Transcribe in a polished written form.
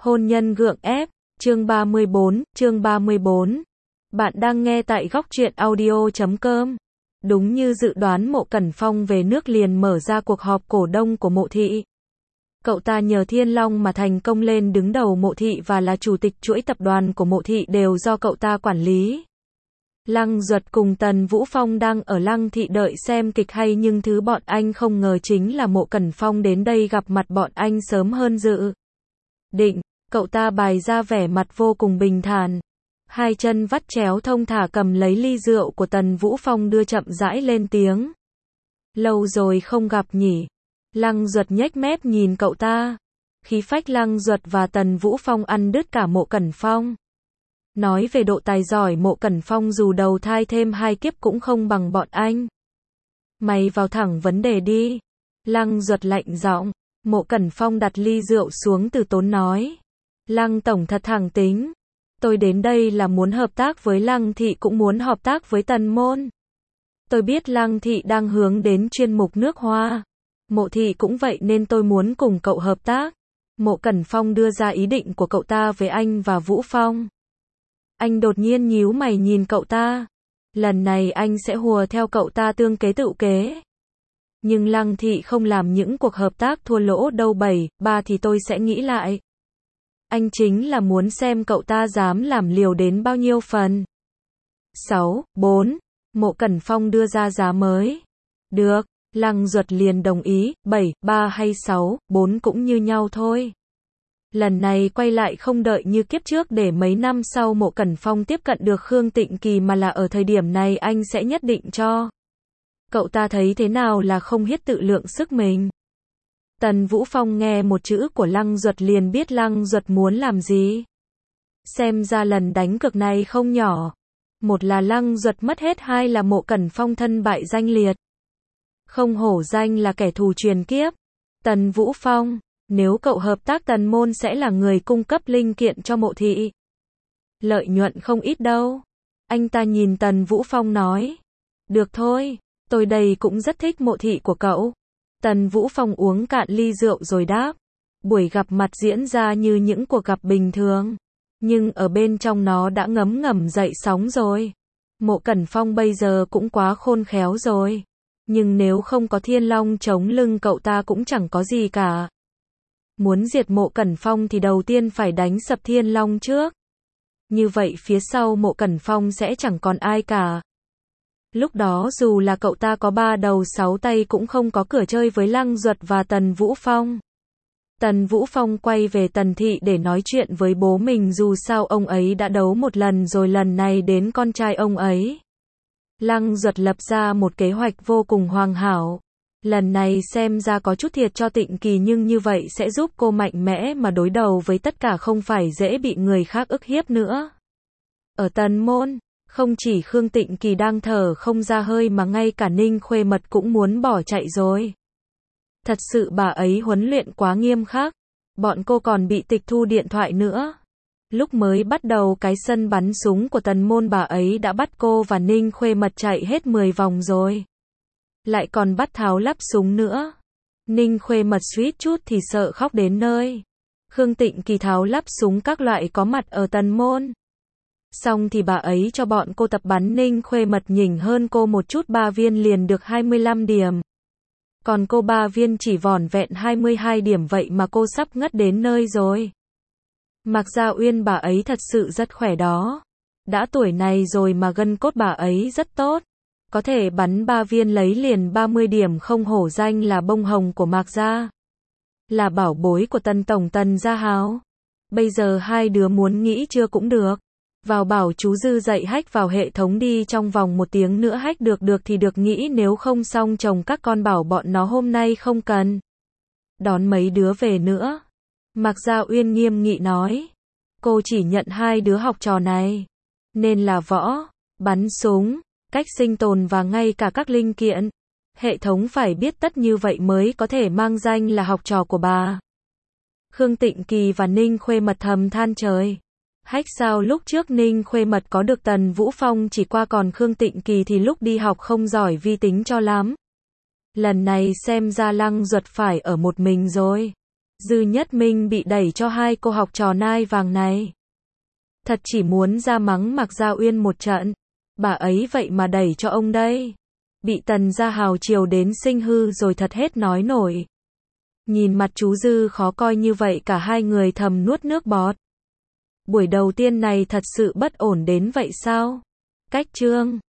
Hôn nhân gượng ép, chương 34. Bạn đang nghe tại góc truyện audio.com. Đúng như dự đoán, Mộ Cẩn Phong về nước liền mở ra cuộc họp cổ đông của Mộ thị. Cậu ta nhờ Thiên Long mà thành công lên đứng đầu Mộ thị và là chủ tịch chuỗi tập đoàn của Mộ thị đều do cậu ta quản lý. Lăng Duật cùng Tần Vũ Phong đang ở Lăng thị đợi xem kịch hay, nhưng thứ bọn anh không ngờ chính là Mộ Cẩn Phong đến đây gặp mặt bọn anh sớm hơn dự định. Cậu ta bày ra vẻ mặt vô cùng bình thản, hai chân vắt chéo thong thả cầm lấy ly rượu của Tần Vũ Phong đưa chậm rãi lên tiếng. Lâu rồi không gặp nhỉ? Lăng Duật nhếch mép nhìn cậu ta. Khí phách Lăng Duật và Tần Vũ Phong ăn đứt cả Mộ Cẩn Phong. Nói về độ tài giỏi, Mộ Cẩn Phong dù đầu thai thêm 2 kiếp cũng không bằng bọn anh. Mày vào thẳng vấn đề đi. Lăng Duật lạnh giọng. Mộ Cẩn Phong đặt ly rượu xuống từ tốn nói. Lăng tổng thật thẳng tính. Tôi đến đây là muốn hợp tác với Lăng thị, cũng muốn hợp tác với Tần môn. Tôi biết Lăng thị đang hướng đến chuyên mục nước hoa. Mộ thị cũng vậy nên tôi muốn cùng cậu hợp tác. Mộ Cẩn Phong đưa ra ý định của cậu ta với anh và Vũ Phong. Anh đột nhiên nhíu mày nhìn cậu ta. Lần này anh sẽ hùa theo cậu ta tương kế tự kế. Nhưng Lăng thị không làm những cuộc hợp tác thua lỗ đâu 7-3 thì tôi sẽ nghĩ lại. Anh chính là muốn xem cậu ta dám làm liều đến bao nhiêu phần. 6-4. Mộ Cẩn Phong đưa ra giá mới. Được, Lăng Duật liền đồng ý, 7-3 hay 6-4 cũng như nhau thôi. Lần này quay lại không đợi như kiếp trước để mấy năm sau Mộ Cẩn Phong tiếp cận được Khương Tịnh Kỳ, mà là ở thời điểm này anh sẽ nhất định cho. Cậu ta thấy thế nào là không hiết tự lượng sức mình. Tần Vũ Phong nghe một chữ của Lăng Duật liền biết Lăng Duật muốn làm gì. Xem ra lần đánh cược này không nhỏ. Một là Lăng Duật mất hết, hai là Mộ Cẩn Phong thân bại danh liệt. Không hổ danh là kẻ thù truyền kiếp. Tần Vũ Phong, nếu cậu hợp tác Tần môn sẽ là người cung cấp linh kiện cho Mộ thị. Lợi nhuận không ít đâu. Anh ta nhìn Tần Vũ Phong nói. Được thôi, tôi đây cũng rất thích Mộ thị của cậu. Tần Vũ Phong uống cạn ly rượu rồi đáp. Buổi gặp mặt diễn ra như những cuộc gặp bình thường. Nhưng ở bên trong nó đã ngấm ngầm dậy sóng rồi. Mộ Cẩn Phong bây giờ cũng quá khôn khéo rồi. Nhưng nếu không có Thiên Long chống lưng cậu ta cũng chẳng có gì cả. Muốn diệt Mộ Cẩn Phong thì đầu tiên phải đánh sập Thiên Long trước. Như vậy phía sau Mộ Cẩn Phong sẽ chẳng còn ai cả. Lúc đó dù là cậu ta có 3 đầu 6 tay cũng không có cửa chơi với Lăng Duật và Tần Vũ Phong. Tần Vũ Phong quay về Tần thị để nói chuyện với bố mình, dù sao ông ấy đã đấu một lần rồi, lần này đến con trai ông ấy. Lăng Duật lập ra một kế hoạch vô cùng hoàn hảo. Lần này xem ra có chút thiệt cho Tịnh Kỳ, nhưng như vậy sẽ giúp cô mạnh mẽ mà đối đầu với tất cả, không phải dễ bị người khác ức hiếp nữa. Ở Tần môn, không chỉ Khương Tịnh Kỳ đang thở không ra hơi mà ngay cả Ninh Khuê Mật cũng muốn bỏ chạy rồi. Thật sự bà ấy huấn luyện quá nghiêm khắc. Bọn cô còn bị tịch thu điện thoại nữa. Lúc mới bắt đầu cái sân bắn súng của Tần môn, bà ấy đã bắt cô và Ninh Khuê Mật chạy hết 10 vòng rồi. Lại còn bắt tháo lắp súng nữa. Ninh Khuê Mật suýt chút thì sợ khóc đến nơi. Khương Tịnh Kỳ tháo lắp súng các loại có mặt ở Tần môn. Xong thì bà ấy cho bọn cô tập bắn. Ninh Khuê Mật nhỉnh hơn cô một chút, 3 viên liền được 25 điểm. Còn cô 3 viên chỉ vỏn vẹn 22 điểm, vậy mà cô sắp ngất đến nơi rồi. Mạc Gia Uyên bà ấy thật sự rất khỏe đó. Đã tuổi này rồi mà gân cốt bà ấy rất tốt. Có thể bắn 3 viên lấy liền 30 điểm, không hổ danh là bông hồng của Mạc Gia. Là bảo bối của Tần tổng Tần Gia Hào. Bây giờ hai đứa muốn nghĩ chưa cũng được. Vào bảo chú Dư dạy hack vào hệ thống đi, trong vòng 1 tiếng nữa hack được thì được, nghĩ nếu không xong chồng các con bảo bọn nó hôm nay không cần đón mấy đứa về nữa. Mạc Gia Uyên nghiêm nghị nói. Cô chỉ nhận 2 đứa học trò này. Nên là võ, bắn súng, cách sinh tồn và ngay cả các linh kiện. Hệ thống phải biết tất như vậy mới có thể mang danh là học trò của bà. Khương Tịnh Kỳ và Ninh Khuê Mật thầm than trời. Hách sao lúc trước Ninh Khuê Mật có được Tần Vũ Phong chỉ qua, còn Khương Tịnh Kỳ thì lúc đi học không giỏi vi tính cho lắm. Lần này xem ra Lăng Duật phải ở một mình rồi. Dư Nhất Minh bị đẩy cho hai cô học trò nai vàng này. Thật chỉ muốn ra mắng Mạc Gia Uyên một trận. Bà ấy vậy mà đẩy cho ông đây. Bị Tần Gia Hào chiều đến sinh hư rồi thật hết nói nổi. Nhìn mặt chú Dư khó coi như vậy cả hai người thầm nuốt nước bọt. Buổi đầu tiên này thật sự bất ổn đến vậy sao? Cách chương